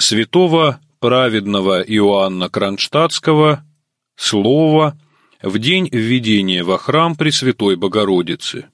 святого праведного Иоанна Кронштадтского слово в день введения во храм Пресвятой Богородицы.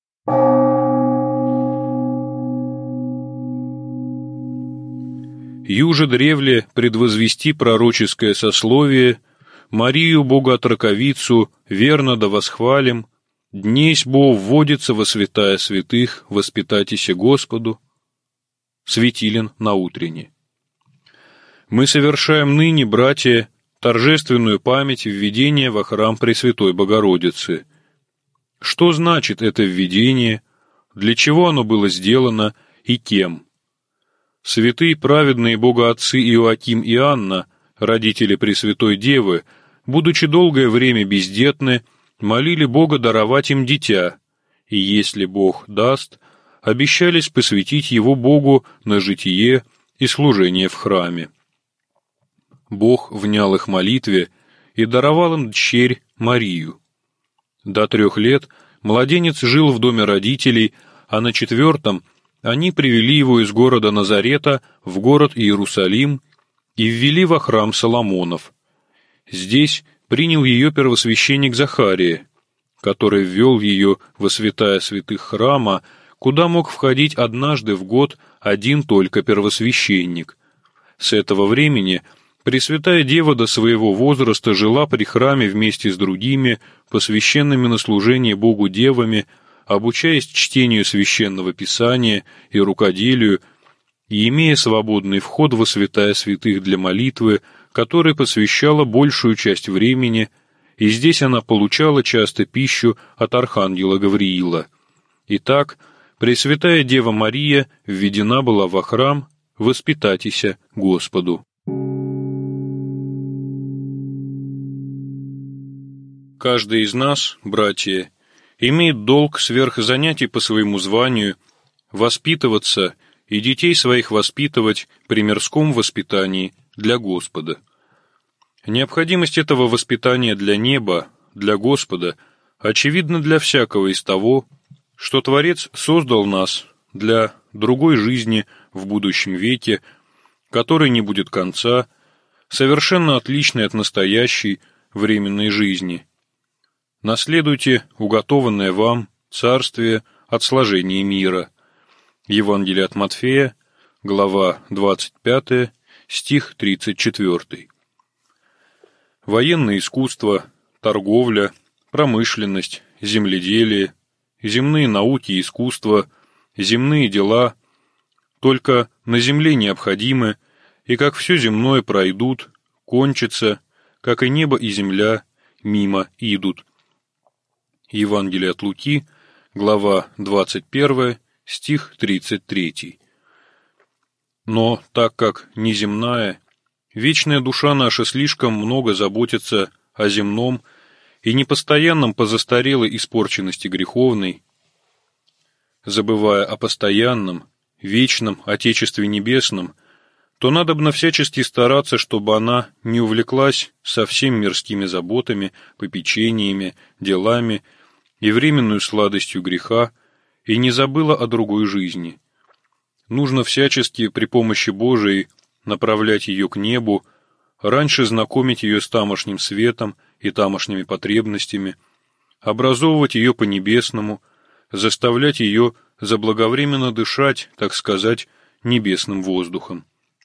Юже древле предвозвести пророческое сословие, Марию Богоотроковицу верно да восхвалим, днесь бо вводится во святая святых, воспитатися Господу. Светилен на утренне. Мы совершаем ныне, братья, торжественную память введения во храм Пресвятой Богородицы. Что значит это введение, для чего оно было сделано и кем? Святые праведные богоотцы Иоаким и Анна, родители Пресвятой Девы, будучи долгое время бездетны, молили Бога даровать им дитя, и если Бог даст, обещались посвятить его Богу на житие и служение в храме. Бог внял их молитве и даровал им дщерь Марию. До 3 лет младенец жил в доме родителей, а на 4 они привели его из города Назарета в город Иерусалим и ввели во храм Соломонов. Здесь принял ее первосвященник Захария, который ввел ее во святая святых храма, куда мог входить однажды в год один только первосвященник. С этого времени Пресвятая Дева до своего возраста жила при храме вместе с другими, посвященными на служение Богу девами, обучаясь чтению священного писания и рукоделию, и имея свободный вход во святая святых для молитвы, которой посвящала большую часть времени, и здесь она получала часто пищу от архангела Гавриила. Итак, Пресвятая Дева Мария введена была во храм «Воспитатися Господу». Каждый из нас, братья, имеет долг сверх занятий по своему званию воспитываться и детей своих воспитывать при мирском воспитании для Господа. Необходимость этого воспитания для неба, для Господа, очевидна для всякого из того, что Творец создал нас для другой жизни в будущем веке, которой не будет конца, совершенно отличной от настоящей временной жизни. Наследуйте уготованное вам царствие от сложения мира. Евангелие от Матфея, глава 25, стих 34. Военное искусство, торговля, промышленность, земледелие, земные науки и искусства, земные дела только на земле необходимы, и как все земное пройдут, кончатся, как и небо и земля мимо идут. Евангелие от Луки, глава 21, стих 33. Но так как неземная, вечная душа наша слишком много заботится о земном и непостоянном по застарелой испорченности греховной, забывая о постоянном, вечном Отечестве Небесном, то надобно всячески стараться, чтобы она не увлеклась совсем мирскими заботами, попечениями, делами и временную сладостью греха, и не забыла о другой жизни. Нужно всячески при помощи Божией направлять ее к небу, раньше знакомить ее с тамошним светом и тамошними потребностями, образовывать ее по-небесному, заставлять ее заблаговременно дышать, так сказать, небесным воздухом.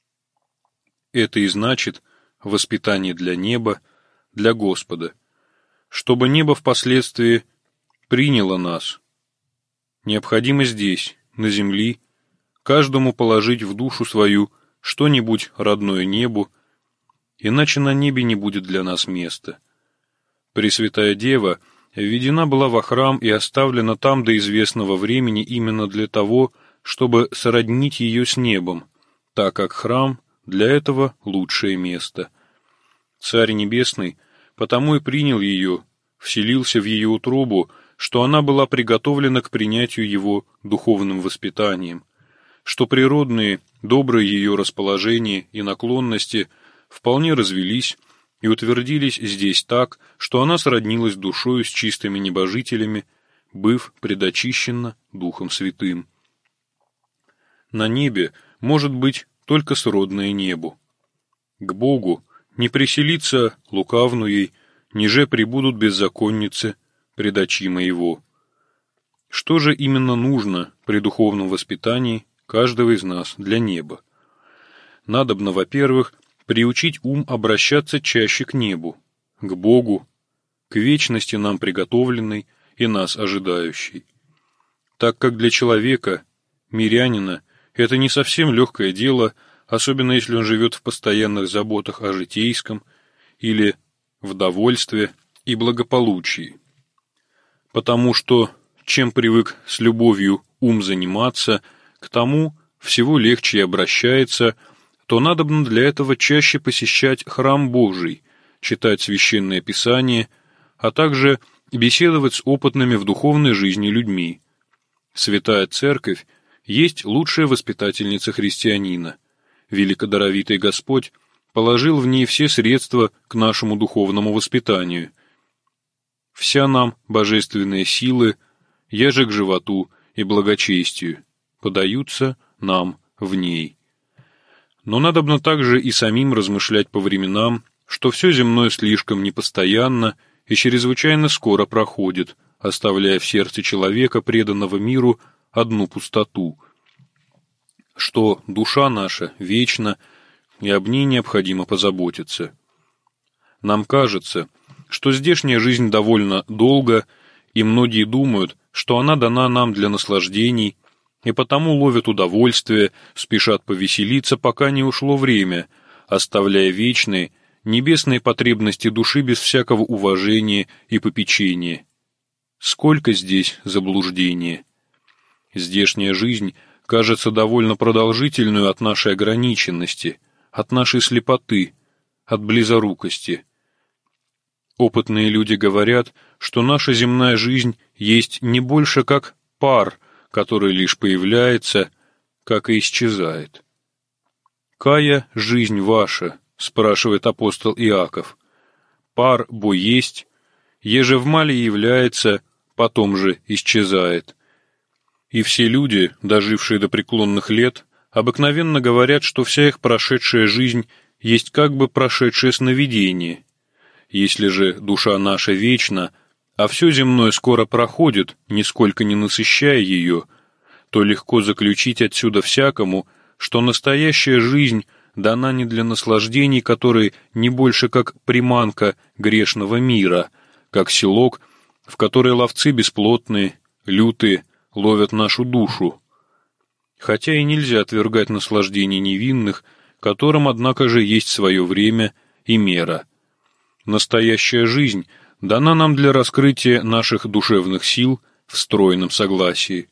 Это и значит воспитание для неба, для Господа, чтобы небо впоследствии приняло нас. Необходимо здесь, на земле, каждому положить в душу свою что-нибудь родное небу, иначе на небе не будет для нас места. Пресвятая Дева введена была во храм и оставлена там до известного времени именно для того, чтобы сроднить ее с небом, так как храм для этого лучшее место. Царь Небесный потому и принял ее, вселился в ее утробу, что она была приготовлена к принятию его духовным воспитанием, что природные, добрые ее расположения и наклонности вполне развелись и утвердились здесь так, что она сроднилась душою с чистыми небожителями, быв предочищена Духом Святым. На небе может быть только сродное небу. К Богу не приселится лукавнуей, ниже прибудут беззаконницы пред очи моего. Что же именно нужно при духовном воспитании каждого из нас для неба? Надобно, во-первых, приучить ум обращаться чаще к небу, к Богу, к вечности нам приготовленной и нас ожидающей. Так как для человека, мирянина, это не совсем легкое дело, особенно если он живет в постоянных заботах о житейском или в довольстве и благополучии. Потому что, чем привык с любовью ум заниматься, к тому всего легче и обращается, то надобно для этого чаще посещать храм Божий, читать священное писание, а также беседовать с опытными в духовной жизни людьми. Святая Церковь есть лучшая воспитательница христианина. Великодаровитый Господь положил в ней все средства к нашему духовному воспитанию. Вся нам божественные силы, еже к животу и благочестию, подаются нам в ней. Но надобно также и самим размышлять по временам, что все земное слишком непостоянно и чрезвычайно скоро проходит, оставляя в сердце человека, преданного миру, одну пустоту, что душа наша вечна, и об ней необходимо позаботиться. Нам кажется, что здешняя жизнь довольно долга, и многие думают, что она дана нам для наслаждений, и потому ловят удовольствие, спешат повеселиться, пока не ушло время, оставляя вечные, небесные потребности души без всякого уважения и попечения. Сколько здесь заблуждения! Здешняя жизнь кажется довольно продолжительную от нашей ограниченности, от нашей слепоты, от близорукости. Опытные люди говорят, что наша земная жизнь есть не больше как пар, который лишь появляется, как и исчезает. «Кая жизнь ваша?» — спрашивает апостол Иаков. «Пар бо есть, еже в мале является, потом же исчезает». И все люди, дожившие до преклонных лет, обыкновенно говорят, что вся их прошедшая жизнь есть как бы прошедшее сновидение. Если же душа наша вечна, а все земное скоро проходит, нисколько не насыщая ее, то легко заключить отсюда всякому, что настоящая жизнь дана не для наслаждений, которые не больше как приманка грешного мира, как селок, в который ловцы бесплотные, лютые, ловят нашу душу. Хотя и нельзя отвергать наслаждений невинных, которым, однако же, есть свое время и мера. Настоящая жизнь дана нам для раскрытия наших душевных сил в стройном согласии.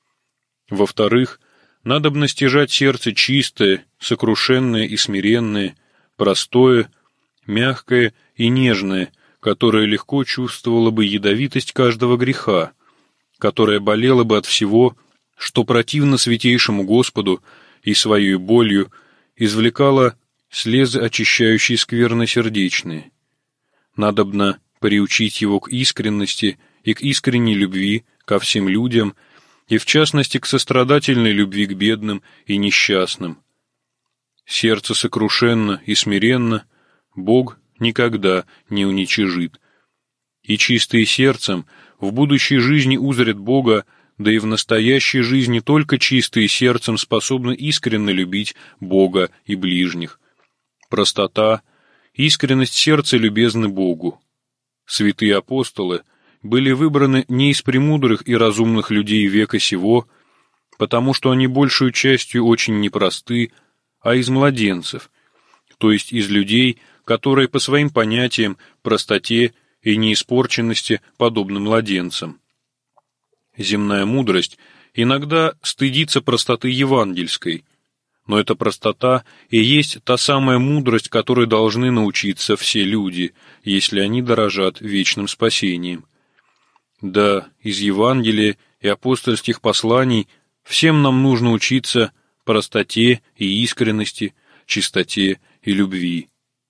Во-вторых, надобно стяжать сердце чистое, сокрушенное и смиренное, простое, мягкое и нежное, которое легко чувствовало бы ядовитость каждого греха, которое болело бы от всего, что противно святейшему Господу, и своей болью извлекало слезы, очищающие скверносердечные. Надобно приучить его к искренности и к искренней любви ко всем людям, и в частности к сострадательной любви к бедным и несчастным. Сердце сокрушенно и смиренно Бог никогда не уничижит. И чистые сердцем в будущей жизни узрят Бога, да и в настоящей жизни только чистые сердцем способны искренне любить Бога и ближних. Простота, искренность сердца любезны Богу. Святые апостолы были выбраны не из премудрых и разумных людей века сего, потому что они большую частью очень непросты, а из младенцев, то есть из людей, которые по своим понятиям, простоте и неиспорченности подобны младенцам. Земная мудрость иногда стыдится простоты евангельской, но эта простота и есть та самая мудрость, которой должны научиться все люди, если они дорожат вечным спасением. Да, из Евангелия и апостольских посланий всем нам нужно учиться простоте и искренности, чистоте и любви.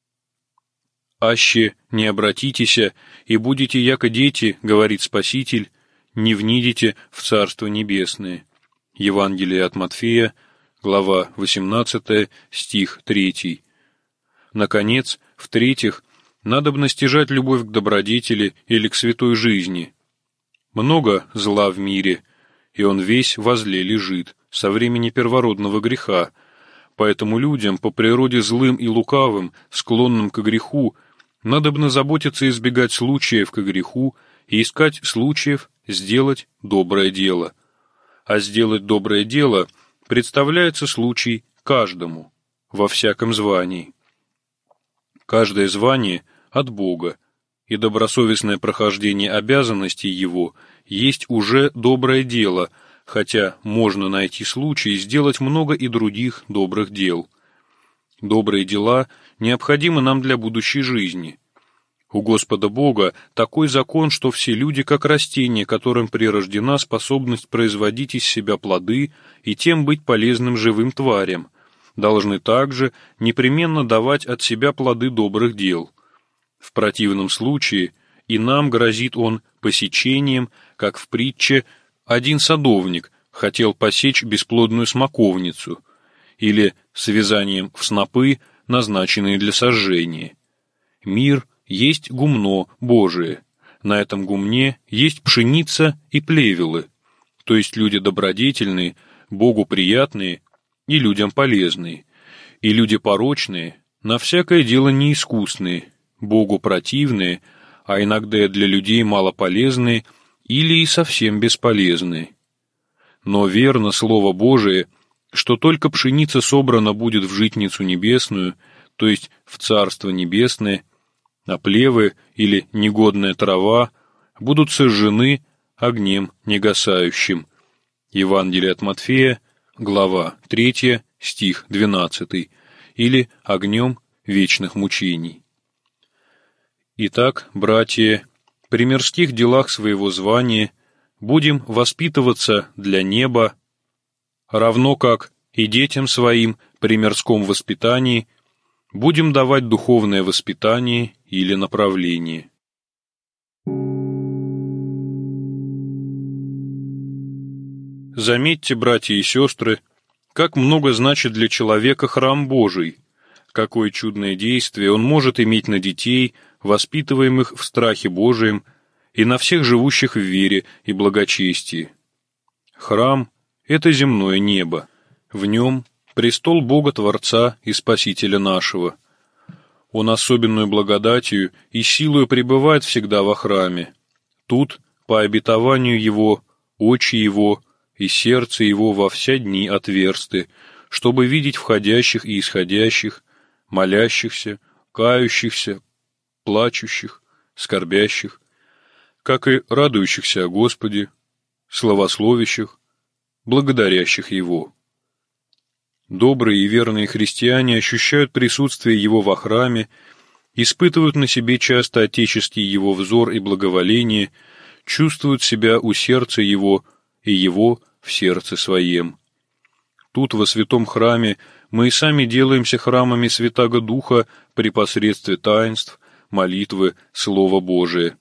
«Аще не обратитеся, и будете яко дети, — говорит Спаситель, — не внидите в Царство Небесное». Евангелие от Матфея, глава 18, стих 3. Наконец, в-третьих, надобно стяжать любовь к добродетели или к святой жизни. Много зла в мире, и он весь во зле лежит со времени первородного греха, поэтому людям, по природе злым и лукавым, склонным к греху, надобно заботиться и избегать случаев к греху и искать случаев сделать доброе дело. А сделать доброе дело представляется случай каждому, во всяком звании. Каждое звание от Бога, и добросовестное прохождение обязанностей Его есть уже доброе дело, хотя можно найти случай сделать много и других добрых дел. Добрые дела необходимы нам для будущей жизни. У Господа Бога такой закон, что все люди, как растения, которым прирождена способность производить из себя плоды и тем быть полезным живым тварям, должны также непременно давать от себя плоды добрых дел. В противном случае и нам грозит он посечением, как в притче «Один садовник хотел посечь бесплодную смоковницу» или связанием в снопы, назначенные для сожжения. Мир есть гумно Божие, на этом гумне есть пшеница и плевелы, то есть люди добродетельные, Богу приятные и людям полезные, и люди порочные, на всякое дело неискусные, Богу противные, а иногда для людей малополезные или и совсем бесполезные. Но верно Слово Божие, что только пшеница собрана будет в житницу небесную, то есть в Царство Небесное, а плевы или негодная трава будут сожжены огнем негасающим. Евангелие от Матфея, глава 3, стих 12, или огнем вечных мучений. Итак, братья, при мирских делах своего звания будем воспитываться для неба, равно как и детям своим при мирском воспитании будем давать духовное воспитание или направление. Заметьте, братья и сестры, как много значит для человека храм Божий, какое чудное действие он может иметь на детей, воспитываемых в страхе Божием, и на всех живущих в вере и благочестии. Храм — это земное небо. В нем престол Бога Творца и Спасителя нашего. Он особенную благодатью и силою пребывает всегда во храме. Тут, по обетованию Его, очи Его и сердце Его во все дни отверсты, чтобы видеть входящих и исходящих, молящихся, кающихся, плачущих, скорбящих, как и радующихся о Господе, славословящих, благодарящих Его. Добрые и верные христиане ощущают присутствие Его во храме, испытывают на себе часто отеческий Его взор и благоволение, чувствуют себя у сердца Его и Его в сердце своем. Тут, во святом храме, мы и сами делаемся храмами Святаго Духа при посредстве таинств, молитвы, Слова Божия.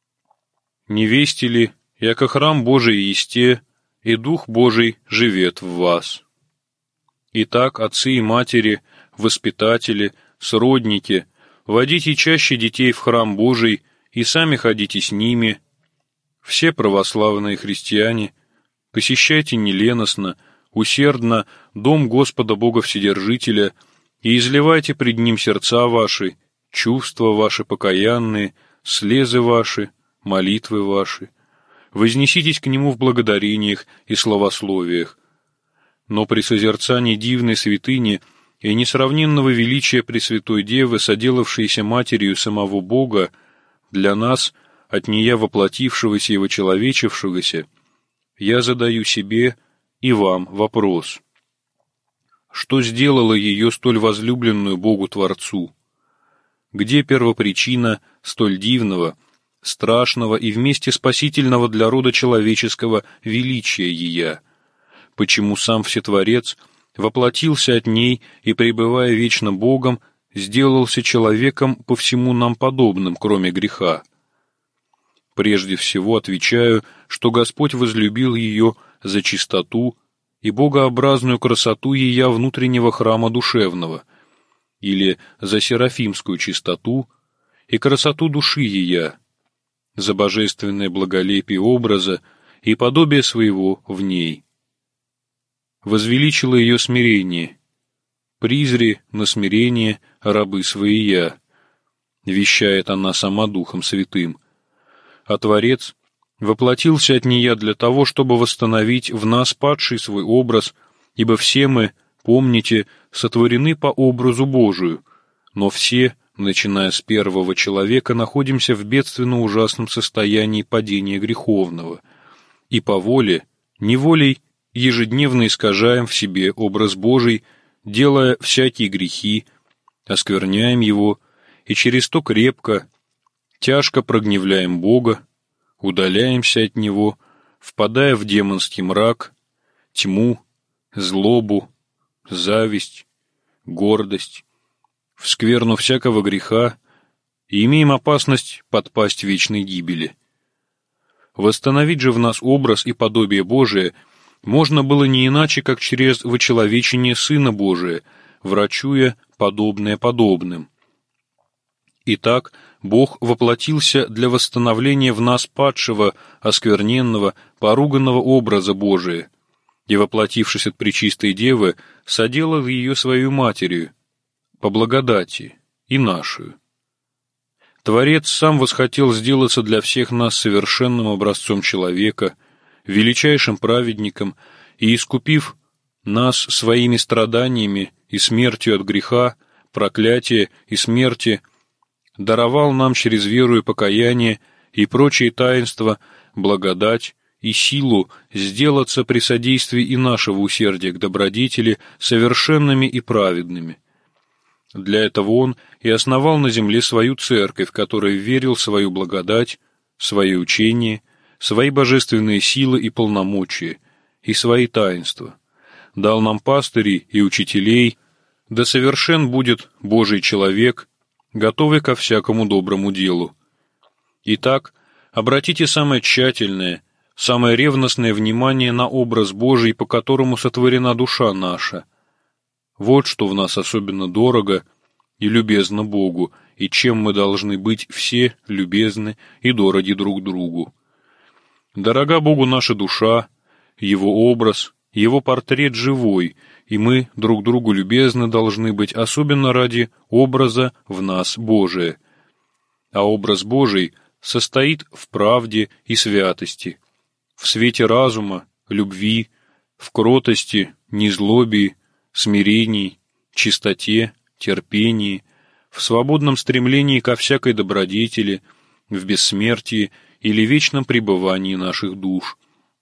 Не вести ли, яко храм Божий есте, и Дух Божий живет в вас? Итак, отцы и матери, воспитатели, сродники, водите чаще детей в храм Божий и сами ходите с ними. Все православные христиане, посещайте неленостно, усердно дом Господа Бога Вседержителя и изливайте пред Ним сердца ваши, чувства ваши покаянные, слезы ваши, молитвы ваши. Вознеситесь к Нему в благодарениях и славословиях. Но при созерцании дивной святыни и несравненного величия Пресвятой Девы, соделавшейся Матерью самого Бога, для нас, от нея воплотившегося и вочеловечившегося, я задаю себе и вам вопрос. Что сделало ее столь возлюбленную Богу Творцу? Где первопричина столь дивного, страшного и вместе спасительного для рода человеческого величия ея? Почему сам Всетворец воплотился от ней и, пребывая вечно Богом, сделался человеком по всему нам подобным, кроме греха? Прежде всего отвечаю, что Господь возлюбил ее за чистоту и богообразную красоту ея внутреннего храма душевного, или за серафимскую чистоту и красоту души ея, за божественное благолепие образа и подобие своего в ней. Возвеличило ее смирение, призри на смирение рабы своия, вещает она сама Духом Святым, а Творец воплотился от нея для того, чтобы восстановить в нас падший свой образ, ибо все мы, помните, сотворены по образу Божию, но все, начиная с первого человека, находимся в бедственно ужасном состоянии падения греховного, и по воле, неволей ежедневно искажаем в себе образ Божий, делая всякие грехи, оскверняем его, и через то крепко, тяжко прогневляем Бога, удаляемся от Него, впадая в демонский мрак, тьму, злобу, зависть, гордость, в скверну всякого греха и имеем опасность подпасть вечной гибели. Восстановить же в нас образ и подобие Божие можно было не иначе, как через вочеловечение Сына Божия, врачуя подобное подобным. Итак, Бог воплотился для восстановления в нас падшего, оскверненного, поруганного образа Божия, и, воплотившись от Пречистой Девы, соделал ее свою матерью, по благодати, и нашую. Творец сам восхотел сделаться для всех нас совершенным образцом человека, величайшим праведником, и, искупив нас своими страданиями и смертью от греха, проклятия и смерти, даровал нам через веру и покаяние и прочие таинства благодать и силу сделаться при содействии и нашего усердия к добродетели совершенными и праведными. Для этого Он и основал на земле свою церковь, в которой верил свою благодать, свое учение, свои божественные силы и полномочия, и свои таинства. Дал нам пастырей и учителей, да совершен будет Божий человек, готовый ко всякому доброму делу. Итак, обратите самое тщательное, самое ревностное внимание на образ Божий, по которому сотворена душа наша. Вот что в нас особенно дорого и любезно Богу, и чем мы должны быть все любезны и дороги друг другу. Дорога Богу наша душа, Его образ, Его портрет живой, и мы друг другу любезны должны быть, особенно ради образа в нас Божия. А образ Божий состоит в правде и святости, в свете разума, любви, в кротости, незлобии, смирении, чистоте, терпении, в свободном стремлении ко всякой добродетели, в бессмертии или вечном пребывании наших душ.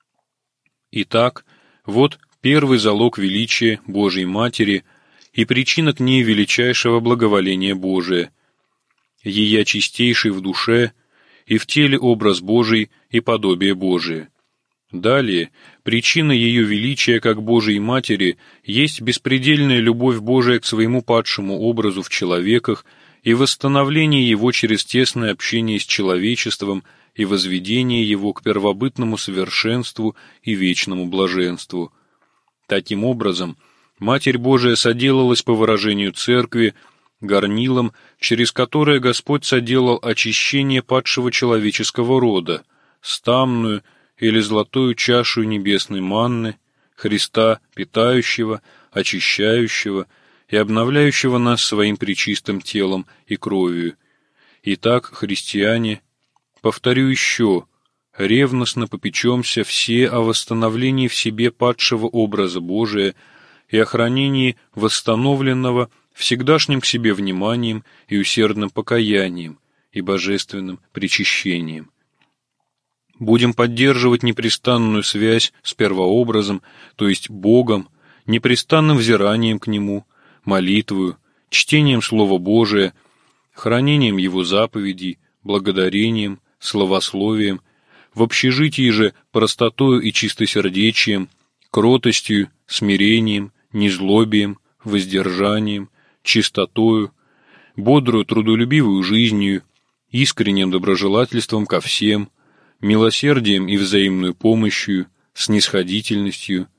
Итак, вот первый залог величия Божьей Матери и причина к ней величайшего благоволения Божия, ея чистейший в душе и в теле образ Божий и подобие Божие. Далее, причина ее величия как Божией Матери есть беспредельная любовь Божия к своему падшему образу в человеках и восстановление его через тесное общение с человечеством и возведение его к первобытному совершенству и вечному блаженству. Таким образом, Матерь Божия соделалась, по выражению Церкви, горнилом, через которое Господь соделал очищение падшего человеческого рода, стамную или золотую чашу небесной манны, Христа, питающего, очищающего и обновляющего нас своим пречистым телом и кровью. Итак, христиане, повторю еще, ревностно попечемся все о восстановлении в себе падшего образа Божия и о хранении восстановленного всегдашним к себе вниманием и усердным покаянием и божественным причащением. Будем поддерживать непрестанную связь с первообразом, то есть Богом, непрестанным взиранием к Нему, молитвою, чтением Слова Божия, хранением Его заповедей, благодарением, славословием, в общежитии же простотою и чистосердечием, кротостью, смирением, незлобием, воздержанием, чистотою, бодрую трудолюбивую жизнью, искренним доброжелательством ко всем, милосердием и взаимную помощью, снисходительностью,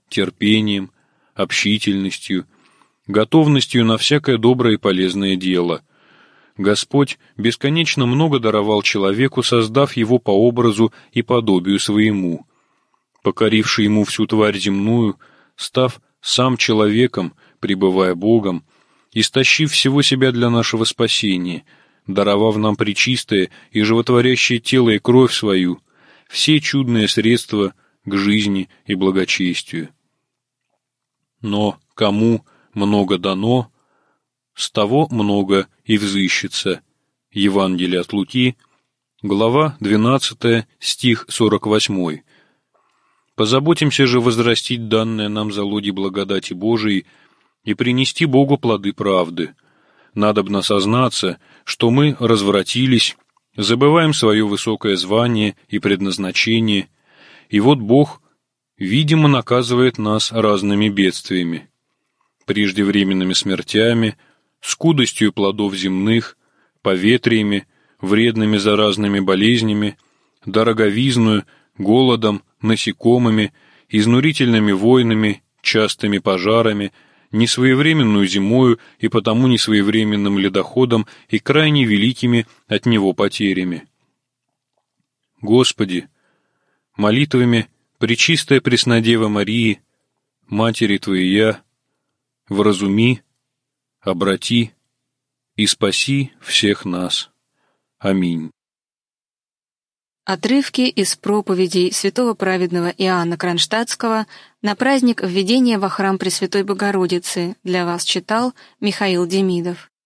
терпением, общительностью, готовностью на всякое доброе и полезное дело. Господь бесконечно много даровал человеку, создав его по образу и подобию своему. Покоривший ему всю тварь земную, став сам человеком, пребывая Богом, истощив всего себя для нашего спасения, даровав нам пречистое и животворящее тело и кровь свою, все чудные средства к жизни и благочестию. Но кому много дано, с того много и взыщется. Евангелие от Луки, глава 12, стих 48. Позаботимся же возрастить данное нам залоги благодати Божией и принести Богу плоды правды. Надобно сознаться, что мы развратились, забываем свое высокое звание и предназначение, и вот Бог, видимо, наказывает нас разными бедствиями, преждевременными смертями, скудостью плодов земных, поветриями, вредными заразными болезнями, дороговизною, голодом, насекомыми, изнурительными войнами, частыми пожарами, несвоевременную зимою и потому несвоевременным ледоходом и крайне великими от него потерями. Господи, молитвами Пречистая Преснодева Марии, Матери Твоя, вразуми, обрати и спаси всех нас. Аминь. Отрывки из проповедей святого праведного Иоанна Кронштадтского на праздник введения во храм Пресвятой Богородицы для вас читал Михаил Демидов.